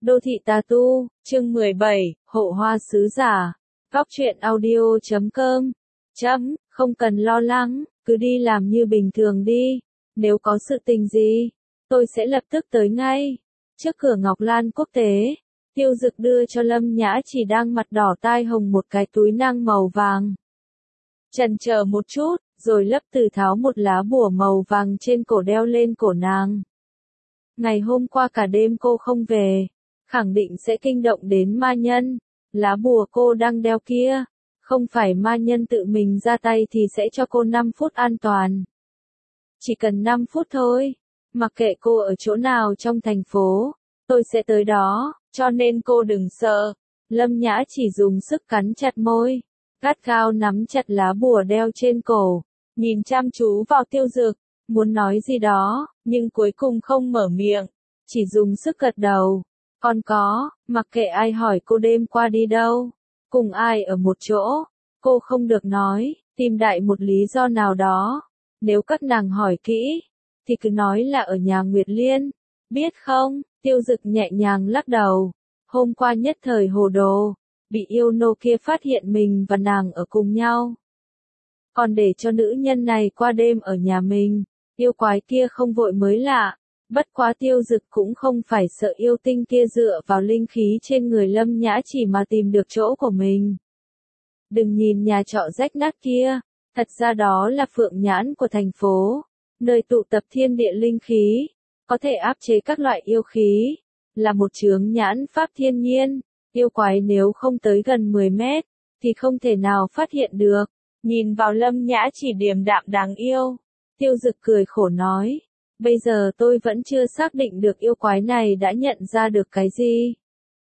Đô thị tà tu, chương 17, hộ hoa sứ giả. Góc truyện audio.com. Không cần lo lắng, cứ đi làm như bình thường đi. Nếu có sự tình gì, tôi sẽ lập tức tới ngay. Trước cửa Ngọc Lan Quốc tế, Tiêu Dực đưa cho Lâm Nhã Chỉ đang mặt đỏ tai hồng một cái túi nang màu vàng. Chần chờ một chút, rồi lấp từ tháo một lá bùa màu vàng trên cổ đeo lên cổ nàng. Ngày hôm qua cả đêm cô không về, khẳng định sẽ kinh động đến ma nhân. Lá bùa cô đang đeo kia, không phải ma nhân tự mình ra tay thì sẽ cho cô 5 phút an toàn. Chỉ cần 5 phút thôi, mặc kệ cô ở chỗ nào trong thành phố, tôi sẽ tới đó, cho nên cô đừng sợ. Lâm Nhã Chỉ dùng sức cắn chặt môi, gắt gao nắm chặt lá bùa đeo trên cổ, nhìn chăm chú vào Tiêu Dực, muốn nói gì đó, nhưng cuối cùng không mở miệng, chỉ dùng sức gật đầu. Còn có, mặc kệ ai hỏi cô đêm qua đi đâu, cùng ai ở một chỗ, cô không được nói, tìm đại một lý do nào đó. Nếu các nàng hỏi kỹ, thì cứ nói là ở nhà Nguyệt Liên, biết không? Tiêu Dực nhẹ nhàng lắc đầu. Hôm qua nhất thời hồ đồ, bị yêu nô kia phát hiện mình và nàng ở cùng nhau. Còn để cho nữ nhân này qua đêm ở nhà mình, yêu quái kia không vội mới lạ. Bất quá Tiêu Dực cũng không phải sợ yêu tinh kia dựa vào linh khí trên người Lâm Nhã Chỉ mà tìm được chỗ của mình. Đừng nhìn nhà trọ rách nát kia, thật ra đó là phượng nhãn của thành phố, nơi tụ tập thiên địa linh khí, có thể áp chế các loại yêu khí, là một chướng nhãn pháp thiên nhiên. Yêu quái nếu không tới gần 10 mét, thì không thể nào phát hiện được. Nhìn vào Lâm Nhã Chỉ điềm đạm đáng yêu, Tiêu Dực cười khổ nói. Bây giờ tôi vẫn chưa xác định được yêu quái này đã nhận ra được cái gì.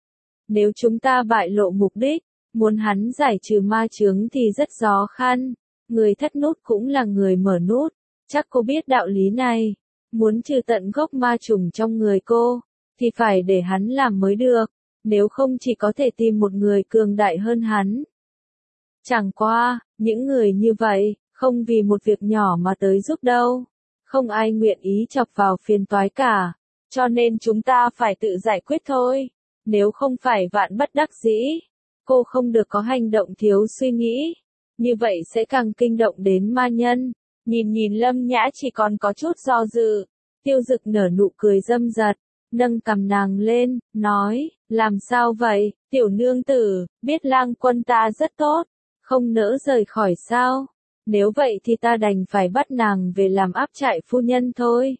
Nếu chúng ta bại lộ mục đích, muốn hắn giải trừ ma chướng thì rất khó khăn. Người thất nút cũng là người mở nút, chắc cô biết đạo lý này. Muốn trừ tận gốc ma trùng trong người cô, thì phải để hắn làm mới được, nếu không chỉ có thể tìm một người cường đại hơn hắn. Chẳng qua, những người như vậy, không vì một việc nhỏ mà tới giúp đâu. Không ai nguyện ý chọc vào phiền toái cả, cho nên chúng ta phải tự giải quyết thôi. Nếu không phải vạn bất đắc dĩ, cô không được có hành động thiếu suy nghĩ, như vậy sẽ càng kinh động đến ma nhân. Nhìn Lâm Nhã Chỉ còn có chút do dự, Tiêu Dực nở nụ cười dâm dật, nâng cằm nàng lên, nói, làm sao vậy, tiểu nương tử, biết Lang Quân ta rất tốt, không nỡ rời khỏi sao? Nếu vậy thì ta đành phải bắt nàng về làm áp trại phu nhân thôi.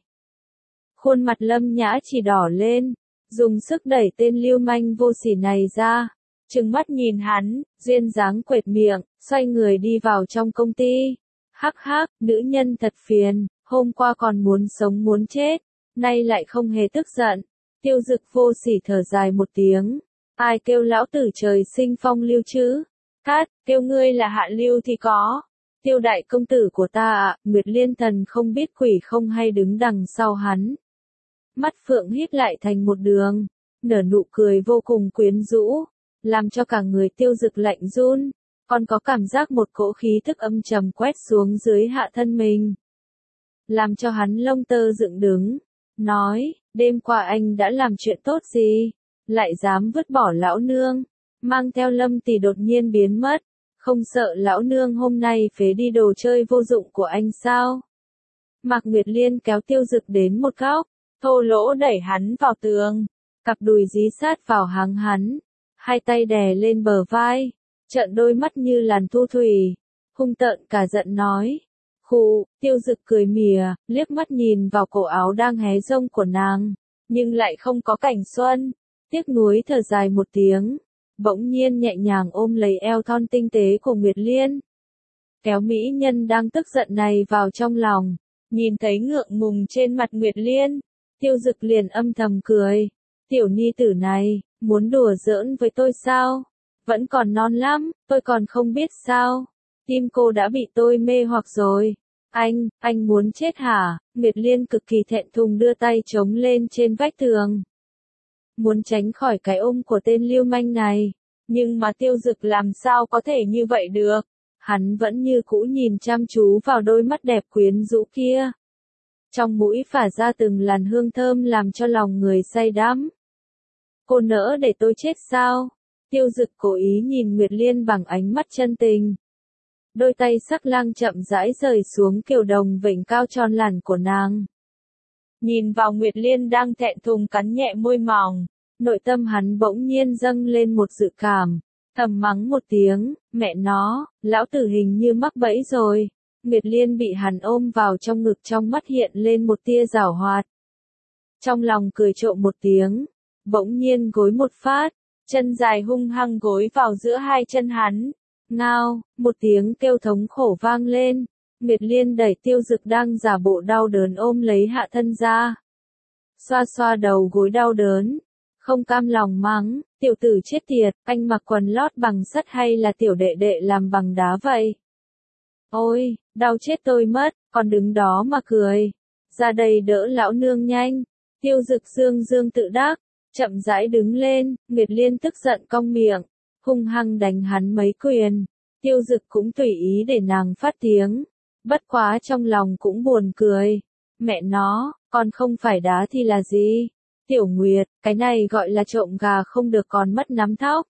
Khuôn mặt Lâm Nhã Chỉ đỏ lên, dùng sức đẩy tên lưu manh vô sỉ này ra, trừng mắt nhìn hắn, duyên dáng quệt miệng, xoay người đi vào trong công ty. Hắc hắc, nữ nhân thật phiền, hôm qua còn muốn sống muốn chết, nay lại không hề tức giận. Tiêu Dực vô sỉ thở dài một tiếng, ai kêu lão tử trời sinh phong lưu chứ? Kêu ngươi là hạ lưu thì có. Tiêu đại công tử của ta ạ, Nguyệt Liên thần không biết quỷ không hay đứng đằng sau hắn. Mắt phượng híp lại thành một đường, nở nụ cười vô cùng quyến rũ, làm cho cả người Tiêu Dực lạnh run, còn có cảm giác một cỗ khí thức âm trầm quét xuống dưới hạ thân mình. Làm cho hắn lông tơ dựng đứng, nói, đêm qua anh đã làm chuyện tốt gì, lại dám vứt bỏ lão nương, mang theo Lâm tỷ đột nhiên biến mất. Không sợ lão nương hôm nay phế đi đồ chơi vô dụng của anh sao? Mạc Nguyệt Liên kéo Tiêu Dực đến một góc, thô lỗ đẩy hắn vào tường, cặp đùi dí sát vào háng hắn, hai tay đè lên bờ vai, trợn đôi mắt như làn thu thủy, hung tợn cả giận nói. Tiêu Dực cười mỉa, liếc mắt nhìn vào cổ áo đang hé rông của nàng, nhưng lại không có cảnh xuân, tiếc nuối thở dài một tiếng. Bỗng nhiên nhẹ nhàng ôm lấy eo thon tinh tế của Nguyệt Liên. Kéo mỹ nhân đang tức giận này vào trong lòng, nhìn thấy ngượng ngùng trên mặt Nguyệt Liên, Tiêu Dực liền âm thầm cười. Tiểu ni tử này, muốn đùa giỡn với tôi sao? Vẫn còn non lắm, tôi còn không biết sao? Tim cô đã bị tôi mê hoặc rồi. Anh muốn chết hả? Nguyệt Liên cực kỳ thẹn thùng đưa tay chống lên trên vách tường. Muốn tránh khỏi cái ôm của tên lưu manh này, nhưng mà Tiêu Dực làm sao có thể như vậy được, hắn vẫn như cũ nhìn chăm chú vào đôi mắt đẹp quyến rũ kia. Trong mũi phả ra từng làn hương thơm làm cho lòng người say đắm. Cô nỡ để tôi chết sao? Tiêu Dực cố ý nhìn Nguyệt Liên bằng ánh mắt chân tình. Đôi tay sắc lang chậm rãi rời xuống kiểu đồng vểnh cao tròn làn của nàng. Nhìn vào Nguyệt Liên đang thẹn thùng cắn nhẹ môi mỏng, nội tâm hắn bỗng nhiên dâng lên một dự cảm, thầm mắng một tiếng, mẹ nó, lão tử hình như mắc bẫy rồi. Nguyệt Liên bị hắn ôm vào trong ngực, trong mắt hiện lên một tia giảo hoạt. Trong lòng cười trộm một tiếng, bỗng nhiên gối một phát, chân dài hung hăng gối vào giữa hai chân hắn. Ngao, một tiếng kêu thống khổ vang lên, Nguyệt Liên đẩy Tiêu Dực đang giả bộ đau đớn ôm lấy hạ thân ra. Xoa xoa đầu gối đau đớn, không cam lòng mắng, tiểu tử chết tiệt, anh mặc quần lót bằng sắt hay là tiểu đệ đệ làm bằng đá vậy? Ôi, đau chết tôi mất, còn đứng đó mà cười. Ra đây đỡ lão nương nhanh. Tiêu Dực dương dương tự đắc, chậm rãi đứng lên, Nguyệt Liên tức giận cong miệng, hung hăng đánh hắn mấy quyền. Tiêu Dực cũng tùy ý để nàng phát tiếng, bất quá trong lòng cũng buồn cười. Mẹ nó, còn không phải đá thì là gì? Tiểu Nguyệt, cái này gọi là trộm gà không được còn mất nắm thóc.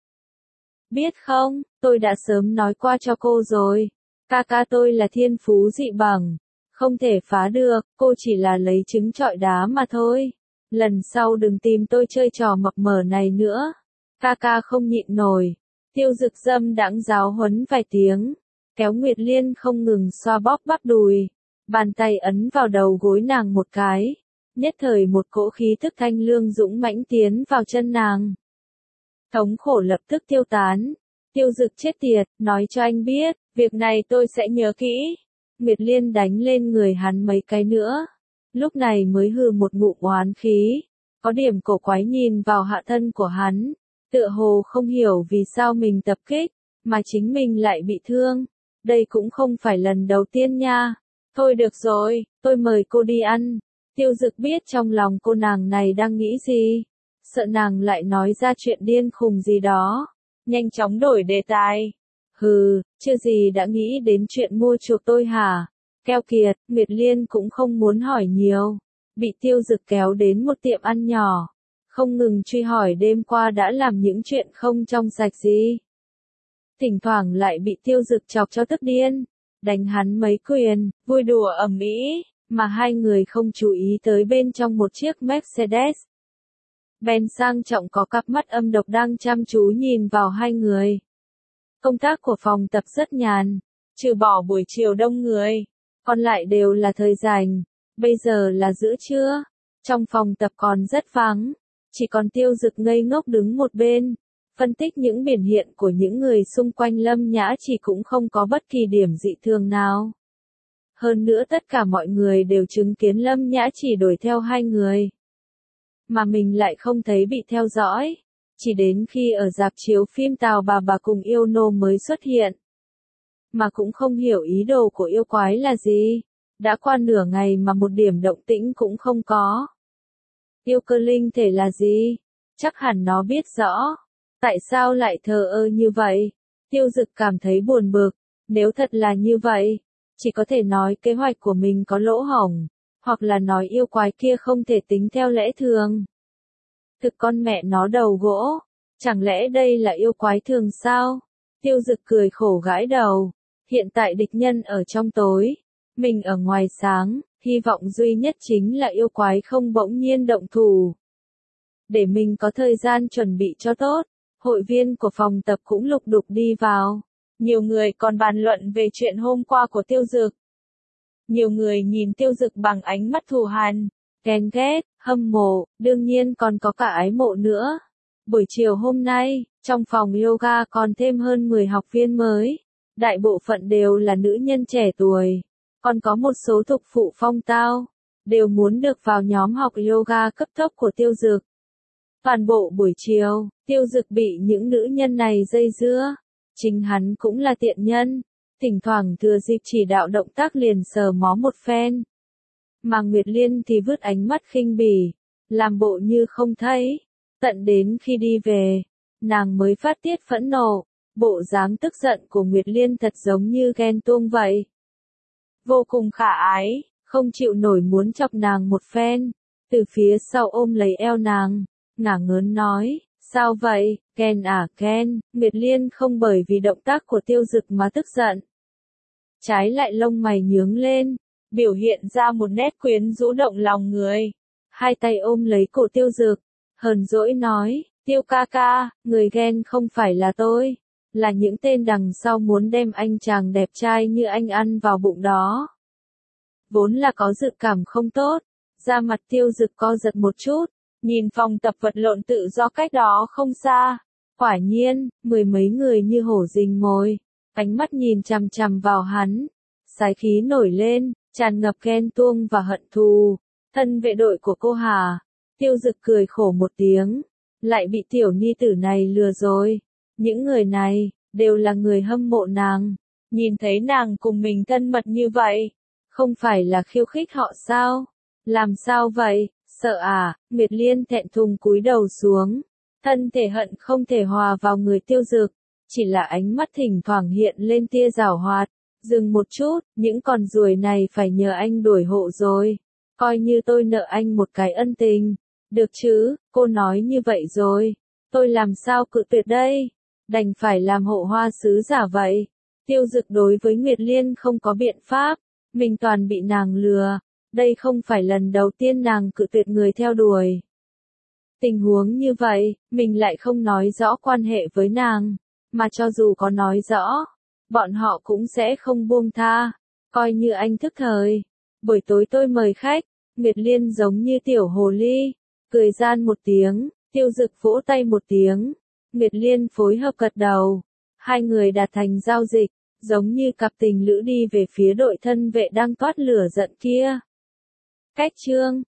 Biết không, tôi đã sớm nói qua cho cô rồi. Ca ca tôi là thiên phú dị bẩm, không thể phá được, cô chỉ là lấy trứng trọi đá mà thôi. Lần sau đừng tìm tôi chơi trò mập mờ này nữa. Ca ca không nhịn nổi. Tiêu Dực dâm đãng giáo huấn vài tiếng, kéo Nguyệt Liên không ngừng xoa bóp bắp đùi, bàn tay ấn vào đầu gối nàng một cái, nhất thời một cỗ khí tức thanh lương dũng mãnh tiến vào chân nàng. Thống khổ lập tức tiêu tán. Tiêu Dực chết tiệt, nói cho anh biết, việc này tôi sẽ nhớ kỹ. Nguyệt Liên đánh lên người hắn mấy cái nữa, lúc này mới hừ một ngụm oán khí, có điểm cổ quái nhìn vào hạ thân của hắn, tựa hồ không hiểu vì sao mình tập kích, mà chính mình lại bị thương. Đây cũng không phải lần đầu tiên nha. Thôi được rồi, tôi mời cô đi ăn. Tiêu Dực biết trong lòng cô nàng này đang nghĩ gì, sợ nàng lại nói ra chuyện điên khùng gì đó, nhanh chóng đổi đề tài. Hừ, chưa gì đã nghĩ đến chuyện mua chuộc tôi hả? Keo kiệt, Nguyệt Liên cũng không muốn hỏi nhiều, bị Tiêu Dực kéo đến một tiệm ăn nhỏ, không ngừng truy hỏi đêm qua đã làm những chuyện không trong sạch gì. Thỉnh thoảng lại bị Tiêu Dực chọc cho tức điên, đánh hắn mấy quyền, vui đùa ầm ĩ, mà hai người không chú ý tới bên trong một chiếc Mercedes Benz sang trọng có cặp mắt âm độc đang chăm chú nhìn vào hai người. Công tác của phòng tập rất nhàn, trừ bỏ buổi chiều đông người, còn lại đều là thời rảnh. Bây giờ là giữa trưa, trong phòng tập còn rất vắng, chỉ còn Tiêu Dực ngây ngốc đứng một bên, phân tích những biểu hiện của những người xung quanh Lâm Nhã Chỉ cũng không có bất kỳ điểm dị thường nào. Hơn nữa tất cả mọi người đều chứng kiến Lâm Nhã Chỉ đuổi theo hai người, mà mình lại không thấy bị theo dõi, chỉ đến khi ở rạp chiếu phim Tào bà cùng yêu nô mới xuất hiện. Mà cũng không hiểu ý đồ của yêu quái là gì, đã qua nửa ngày mà một điểm động tĩnh cũng không có. Yêu cơ linh thể là gì? Chắc hẳn nó biết rõ. Tại sao lại thờ ơ như vậy? Tiêu Dực cảm thấy buồn bực, nếu thật là như vậy, chỉ có thể nói kế hoạch của mình có lỗ hổng, hoặc là nói yêu quái kia không thể tính theo lẽ thường. Thực con mẹ nó đầu gỗ, chẳng lẽ đây là yêu quái thường sao? Tiêu Dực cười khổ gãi đầu, hiện tại địch nhân ở trong tối, mình ở ngoài sáng, hy vọng duy nhất chính là yêu quái không bỗng nhiên động thủ. Để mình có thời gian chuẩn bị cho tốt, hội viên của phòng tập cũng lục đục đi vào. Nhiều người còn bàn luận về chuyện hôm qua của Tiêu Dực. Nhiều người nhìn Tiêu Dực bằng ánh mắt thù hằn, ghen ghét, hâm mộ, đương nhiên còn có cả ái mộ nữa. Buổi chiều hôm nay, trong phòng yoga còn thêm hơn 10 học viên mới. Đại bộ phận đều là nữ nhân trẻ tuổi, còn có một số thục phụ phong tao, đều muốn được vào nhóm học yoga cấp tốc của Tiêu Dực. Toàn bộ buổi chiều, Tiêu Dực bị những nữ nhân này dây dưa, chính hắn cũng là tiện nhân, thỉnh thoảng thừa dịp chỉ đạo động tác liền sờ mó một phen. Mà Nguyệt Liên thì vứt ánh mắt khinh bỉ, làm bộ như không thấy, tận đến khi đi về, nàng mới phát tiết phẫn nộ. Bộ dáng tức giận của Nguyệt Liên thật giống như ghen tuông vậy. Vô cùng khả ái, không chịu nổi muốn chọc nàng một phen, từ phía sau ôm lấy eo nàng, ngả ngớn nói, Sao vậy, Ken à Ken, Nguyệt Liên không bởi vì động tác của Tiêu Dực mà tức giận. Trái lại lông mày nhướng lên, biểu hiện ra một nét quyến rũ động lòng người. Hai tay ôm lấy cổ Tiêu Dực, hờn dỗi nói, Tiêu ca ca, người ghen không phải là tôi, là những tên đằng sau muốn đem anh chàng đẹp trai như anh ăn vào bụng đó. Vốn là có dự cảm không tốt, da mặt Tiêu Dực co giật một chút, nhìn phòng tập vật lộn tự do cách đó không xa. Quả nhiên, mười mấy người như hổ rình mồi, ánh mắt nhìn chằm chằm vào hắn, sái khí nổi lên, tràn ngập ghen tuông và hận thù. Thân vệ đội của cô Hà, Tiêu Dực cười khổ một tiếng, lại bị tiểu ni tử này lừa rồi. Những người này, đều là người hâm mộ nàng, nhìn thấy nàng cùng mình thân mật như vậy, không phải là khiêu khích họ sao? Làm sao vậy, sợ à? Nguyệt Liên thẹn thùng cúi đầu xuống, thân thể hận không thể hòa vào người Tiêu Dực, chỉ là ánh mắt thỉnh thoảng hiện lên tia giảo hoạt. Dừng một chút, những con ruồi này phải nhờ anh đuổi hộ rồi, coi như tôi nợ anh một cái ân tình. Được chứ, cô nói như vậy rồi, tôi làm sao cự tuyệt đây? Đành phải làm hộ hoa sứ giả vậy. Tiêu Dực đối với Nguyệt Liên không có biện pháp, mình toàn bị nàng lừa, đây không phải lần đầu tiên nàng cự tuyệt người theo đuổi. Tình huống như vậy, mình lại không nói rõ quan hệ với nàng, mà cho dù có nói rõ, bọn họ cũng sẽ không buông tha, coi như anh thức thời. Buổi tối tôi mời khách, Nguyệt Liên giống như tiểu hồ ly, cười gian một tiếng, Tiêu Dực vỗ tay một tiếng, Nguyệt Liên phối hợp gật đầu, hai người đạt thành giao dịch, giống như cặp tình lữ đi về phía đội thân vệ đang toát lửa giận kia. Cách chương